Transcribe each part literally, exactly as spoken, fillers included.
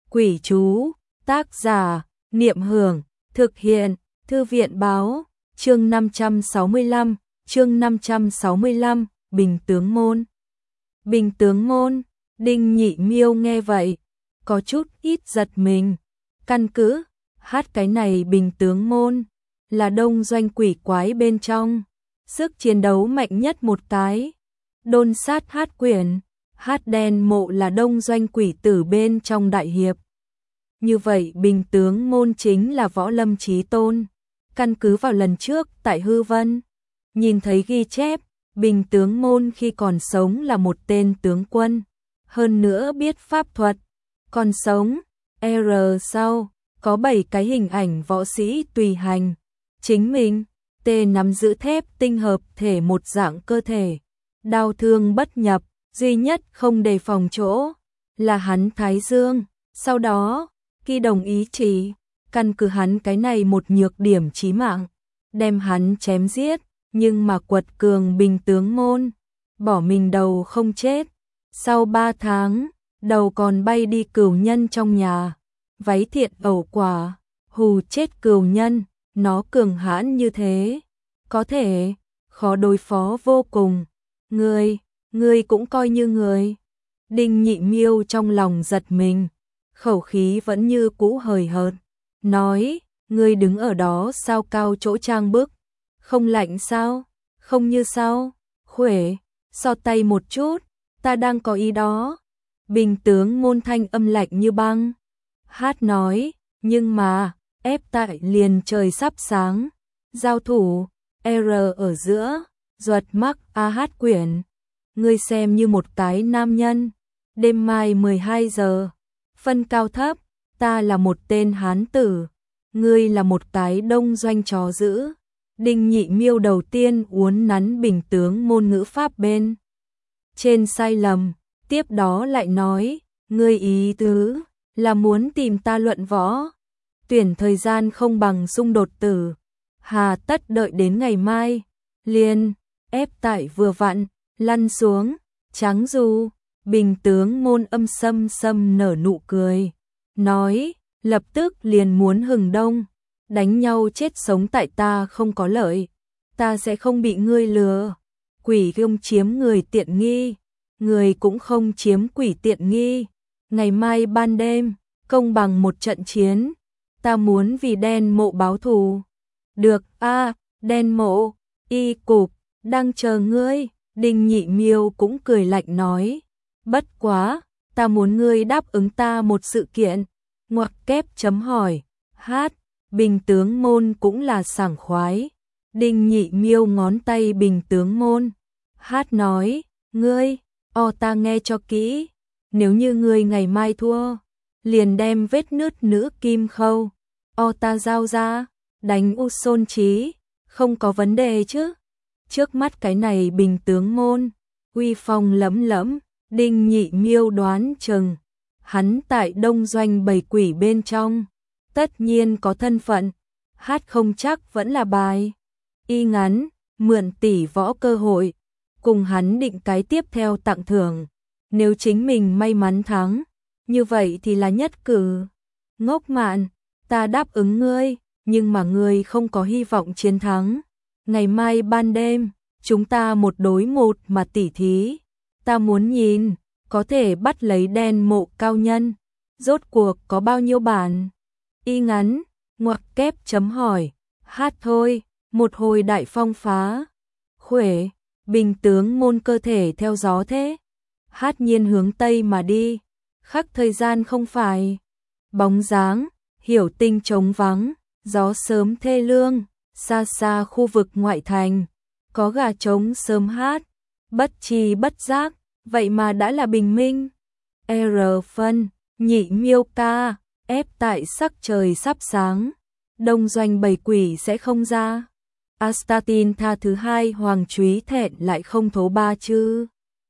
Quỷ chú, tác giả, Niệm Hưởng, thực hiện, Thư viện báo, chương năm trăm sáu mươi lăm, chương năm trăm sáu mươi lăm, Bình Tướng Môn. Bình Tướng Môn, Đinh Nhị Miêu nghe vậy, có chút ít giật mình. Căn cứ, hát cái này Bình Tướng Môn, là đông doanh quỷ quái bên trong, sức chiến đấu mạnh nhất một cái. Đôn sát hát quyển, hát đen mộ là đông doanh quỷ tử bên trong đại hiệp. Như vậy Bình Tướng Môn chính là võ lâm chí tôn. Căn cứ vào lần trước tại Hư Vân, nhìn thấy ghi chép, Bình Tướng Môn khi còn sống là một tên tướng quân, hơn nữa biết pháp thuật. Còn sống, R sau, có bảy cái hình ảnh võ sĩ tùy hành. Chính mình, T nắm giữ thép tinh hợp thể một dạng cơ thể. Đao thương bất nhập, duy nhất không đề phòng chỗ, là hắn Thái Dương. Sau đó, khi đồng ý chỉ, căn cứ hắn cái này một nhược điểm chí mạng, đem hắn chém giết, nhưng mà quật cường Bình Tướng Môn, bỏ mình đầu không chết. Sau ba tháng, đầu còn bay đi cửu nhân trong nhà, váy thiện ẩu quả, hù chết cửu nhân, nó cường hãn như thế, có thể, khó đối phó vô cùng. Ngươi, ngươi cũng coi như người. Đinh Nhị Miêu trong lòng giật mình, khẩu khí vẫn như cũ hời hợt, nói, ngươi đứng ở đó sao cao chỗ trang bức, không lạnh sao, không như sao, Khuể, so tay một chút, ta đang có ý đó. Bình Tướng Môn thanh âm lạnh như băng, hát nói, nhưng mà, ép tại liền trời sắp sáng, giao thủ, R ở giữa, duật mắc A hát quyển, ngươi xem như một cái nam nhân, đêm mai mười hai giờ, phân cao thấp, ta là một tên hán tử, ngươi là một cái đông doanh chó dữ. Đinh Nhị Miêu đầu tiên uốn nắn Bình Tướng Môn ngữ pháp bên trên sai lầm, tiếp đó lại nói, ngươi ý tứ là muốn tìm ta luận võ, tuyển thời gian không bằng xung đột tử, hà tất đợi đến ngày mai, liền, ép tại vừa vặn, lăn xuống, trắng du. Bình Tướng Môn âm sâm sâm nở nụ cười, nói, lập tức liền muốn hừng đông, đánh nhau chết sống tại ta không có lợi, ta sẽ không bị ngươi lừa, quỷ không chiếm người tiện nghi, người cũng không chiếm quỷ tiện nghi, ngày mai ban đêm, công bằng một trận chiến, ta muốn vì đen mộ báo thù. Được a, à, đen mộ, y cục, đang chờ ngươi. Đinh Nhị Miêu cũng cười lạnh nói, bất quá, ta muốn ngươi đáp ứng ta một sự kiện. Ngoặc kép chấm hỏi, hát, Bình Tướng Môn cũng là sảng khoái. Đinh Nhị Miêu ngón tay Bình Tướng Môn, hát nói, ngươi, o ta nghe cho kỹ, nếu như ngươi ngày mai thua, liền đem vết nứt nữ kim khâu, o ta giao ra, đánh u xôn trí, không có vấn đề chứ. Trước mắt cái này Bình Tướng Môn, uy phong lẫm lẫm, Đinh Nhị Miêu đoán chừng, hắn tại đông doanh bầy quỷ bên trong, tất nhiên có thân phận, hát không chắc vẫn là bài. Y ngắn, mượn tỷ võ cơ hội, cùng hắn định cái tiếp theo tặng thưởng, nếu chính mình may mắn thắng, như vậy thì là nhất cử. Ngốc Mạn, ta đáp ứng ngươi, nhưng mà ngươi không có hy vọng chiến thắng. Ngày mai ban đêm, chúng ta một đối một mà tỉ thí. Ta muốn nhìn, có thể bắt lấy đen mộ cao nhân. Rốt cuộc có bao nhiêu bản? Y ngắn, ngoặc kép chấm hỏi. Hát thôi, một hồi đại phong phá. Khuể, Bình Tướng Môn cơ thể theo gió thế. Hát nhiên hướng Tây mà đi. Khắc thời gian không phải. Bóng dáng, hiểu tinh trống vắng. Gió sớm thê lương. Xa xa khu vực ngoại thành, có gà trống sớm hát, bất tri bất giác, vậy mà đã là bình minh. R phân, Nhị Miêu ca, ép tại sắc trời sắp sáng, đông doanh bầy quỷ sẽ không ra. Astatin tha thứ hai hoàng chúy thẹn lại không thố ba chứ.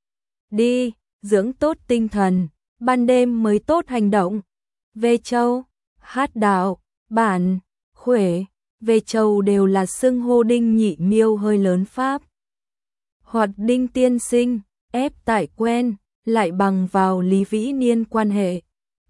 Đi, dưỡng tốt tinh thần, ban đêm mới tốt hành động. Về Châu, hát đạo, bản, Khuể, về Châu đều là xưng hô Đinh Nhị Miêu hơi lớn pháp. Hoặc Đinh tiên sinh, ép tại quen, lại bằng vào Lý Vĩ Niên quan hệ.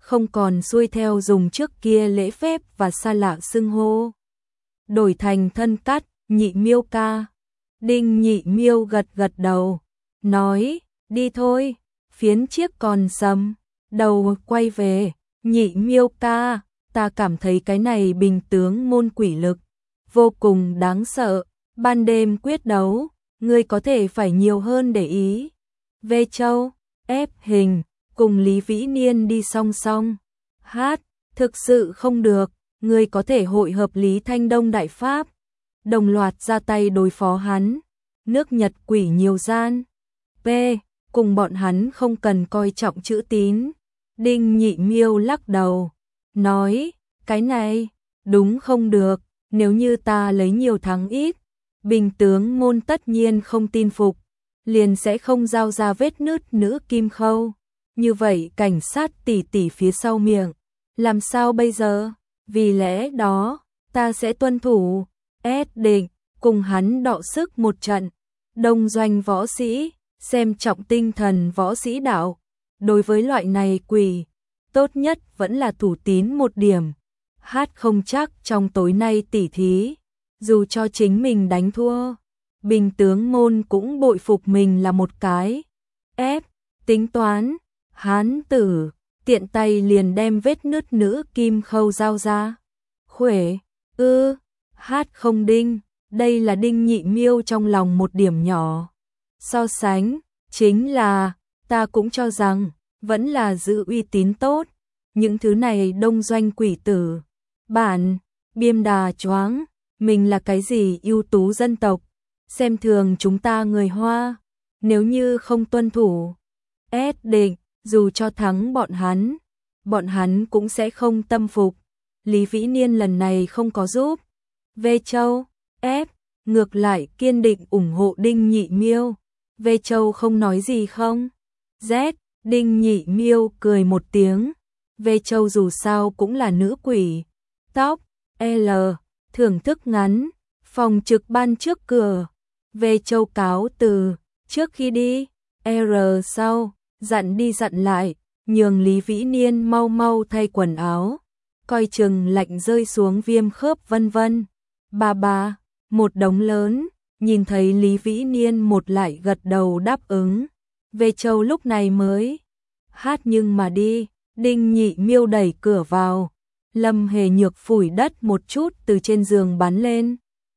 không còn xuôi theo dùng trước kia lễ phép và xa lạ xưng hô. Đổi thành thân cắt, Nhị Miêu ca. Đinh Nhị Miêu gật gật đầu, nói, đi thôi, phiến chiếc còn sầm, đầu quay về, Nhị Miêu ca, ta cảm thấy cái này bình tướng môn quỷ lực, vô cùng đáng sợ, ban đêm quyết đấu, ngươi có thể phải nhiều hơn để ý. Vê Châu, ép hình, cùng Lý Vĩ Niên đi song song, hát, thực sự không được, ngươi có thể hội hợp Lý Thanh Đông đại pháp, đồng loạt ra tay đối phó hắn, nước Nhật quỷ nhiều gian. P. Cùng bọn hắn không cần coi trọng chữ tín. Đinh Nhị Miêu lắc đầu, nói, cái này, đúng không được, nếu như ta lấy nhiều thắng ít, bình tướng môn tất nhiên không tin phục, liền sẽ không giao ra vết nứt nữ kim khâu. Như vậy cảnh sát tỉ tỉ phía sau miệng, làm sao bây giờ? Vì lẽ đó, ta sẽ tuân thủ, ép định, cùng hắn đọ sức một trận. Đông doanh võ sĩ, xem trọng tinh thần võ sĩ đạo. Đối với loại này quỷ, tốt nhất vẫn là thủ tín một điểm. Hát không chắc trong tối nay tỉ thí, dù cho chính mình đánh thua, bình tướng môn cũng bội phục mình là một cái. Ép, tính toán, hán tử, tiện tay liền đem vết nứt nữ kim khâu giao ra. Khuể, ư, hát không đinh, đây là Đinh Nhị Miêu trong lòng một điểm nhỏ. So sánh, chính là, ta cũng cho rằng, vẫn là giữ uy tín tốt. Những thứ này đông doanh quỷ tử, bản, biêm đà choáng, mình là cái gì ưu tú dân tộc, xem thường chúng ta người Hoa, nếu như không tuân thủ. Ép định, dù cho thắng bọn hắn, bọn hắn cũng sẽ không tâm phục. Lý Vĩ Niên lần này không có giúp. Vê Châu, ép, ngược lại kiên định ủng hộ Đinh Nhị Miêu. Vê Châu không nói gì không? Z, Đinh Nhị Miêu cười một tiếng. Vê Châu dù sao cũng là nữ quỷ. Tóc, L, thưởng thức ngắn, phòng trực ban trước cửa. Vê Châu cáo từ, trước khi đi, R sau, dặn đi dặn lại, nhường Lý Vĩ Niên mau mau thay quần áo. Coi chừng lạnh rơi xuống viêm khớp vân vân. Bà bà, một đống lớn, nhìn thấy Lý Vĩ Niên một lại gật đầu đáp ứng. Vê Châu lúc này mới hát nhưng mà đi, Đinh Nhị Miêu đẩy cửa vào. Lâm Hề Nhược phủi đất một chút từ trên giường bắn lên.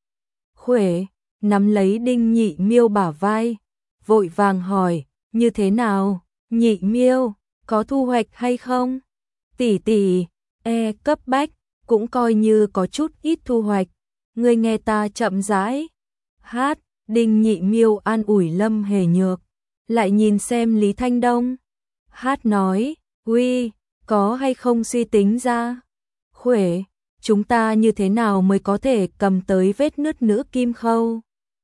Khuể, nắm lấy Đinh Nhị Miêu bả vai, vội vàng hỏi, như thế nào, Nhị Miêu, có thu hoạch hay không? Tỷ tỷ, e cấp bách, cũng coi như có chút ít thu hoạch, ngươi nghe ta chậm rãi. Hát, Đinh Nhị Miêu an ủi Lâm Hề Nhược, lại nhìn xem Lý Thanh Đông. Hát nói, uy, có hay không suy tính ra? Khuể, chúng ta như thế nào mới có thể cầm tới vết nứt nữ kim khâu?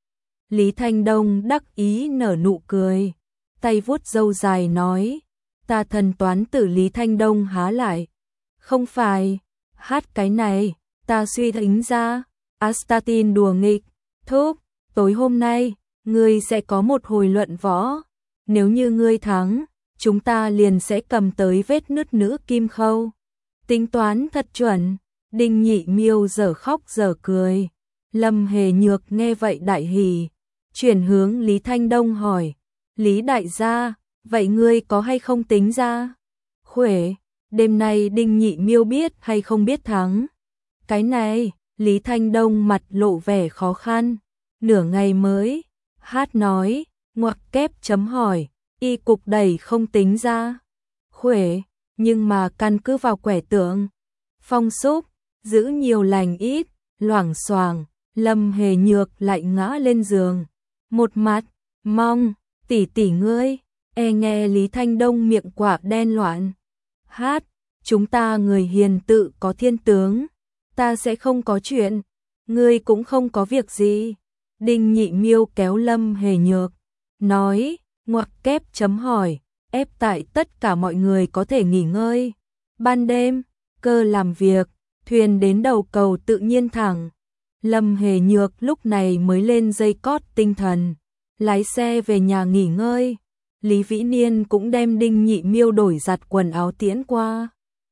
Lý Thanh Đông đắc ý nở nụ cười, tay vuốt râu dài nói, ta thần toán tử Lý Thanh Đông há lại. Không phải, hát cái này, ta suy tính ra, Astatin đùa nghịch, thúc, tối hôm nay, ngươi sẽ có một hồi luận võ, nếu như ngươi thắng, chúng ta liền sẽ cầm tới vết nứt nữ kim khâu. Tính toán thật chuẩn, Đinh Nhị Miêu dở khóc dở cười. Lâm Hề Nhược nghe vậy đại hỉ, chuyển hướng Lý Thanh Đông hỏi, Lý đại gia, vậy ngươi có hay không tính ra? Khuể, đêm nay Đinh Nhị Miêu biết hay không biết thắng? Cái này, Lý Thanh Đông mặt lộ vẻ khó khăn, nửa ngày mới, hát nói, ngoặc kép chấm hỏi, y cục đẩy không tính ra. Khuể, nhưng mà căn cứ vào quẻ tượng, phong xúc, giữ nhiều lành ít, loảng xoảng, Lâm Hề Nhược lại ngã lên giường. Một mặt, mong, tỷ tỷ ngươi, e nghe Lý Thanh Đông miệng quả đen loạn. Hát, chúng ta người hiền tự có thiên tướng, ta sẽ không có chuyện, ngươi cũng không có việc gì. Đinh Nhị Miêu kéo Lâm Hề Nhược, nói, ngoặc kép chấm hỏi, ép tại tất cả mọi người có thể nghỉ ngơi. Ban đêm, cơ làm việc, thuyền đến đầu cầu tự nhiên thẳng. Lâm Hề Nhược lúc này mới lên dây cót tinh thần, lái xe về nhà nghỉ ngơi. Lý Vĩ Niên cũng đem Đinh Nhị Miêu đổi giặt quần áo tiễn qua.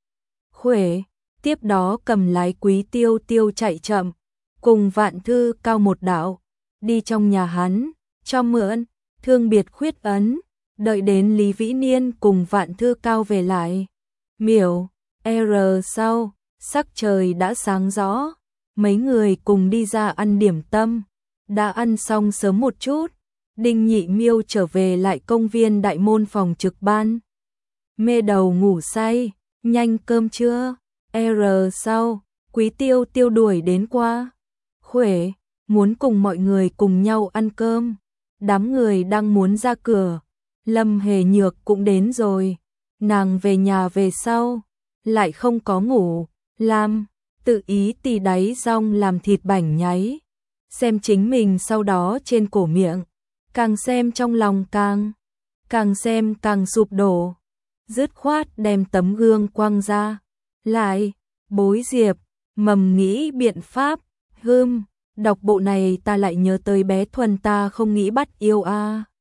Khuể, tiếp đó cầm lái Quý Tiêu Tiêu chạy chậm, cùng Vạn Thư Cao một đạo, đi trong nhà hắn, cho mượn, thương biệt khuyết ấn, đợi đến Lý Vĩ Niên cùng Vạn Thư Cao về lại. Miểu, R sau, sắc trời đã sáng rõ, mấy người cùng đi ra ăn điểm tâm, đã ăn xong sớm một chút, Đinh Nhị Miêu trở về lại công viên đại môn phòng trực ban. Mê đầu ngủ say, nhanh cơm trưa, R sau, Quý Tiêu Tiêu đuổi đến qua. Khuể, muốn cùng mọi người cùng nhau ăn cơm, đám người đang muốn ra cửa, Lâm Hề Nhược cũng đến rồi, nàng về nhà về sau, lại không có ngủ, làm, tự ý tì đáy rong làm thịt bảnh nháy, xem chính mình sau đó trên cổ miệng, càng xem trong lòng càng, càng xem càng sụp đổ, dứt khoát đem tấm gương quăng ra, lại, Bối Diệp, mầm nghĩ biện pháp, hưm, đọc bộ này ta lại nhớ tới bé Thuần ta không nghĩ bắt yêu a.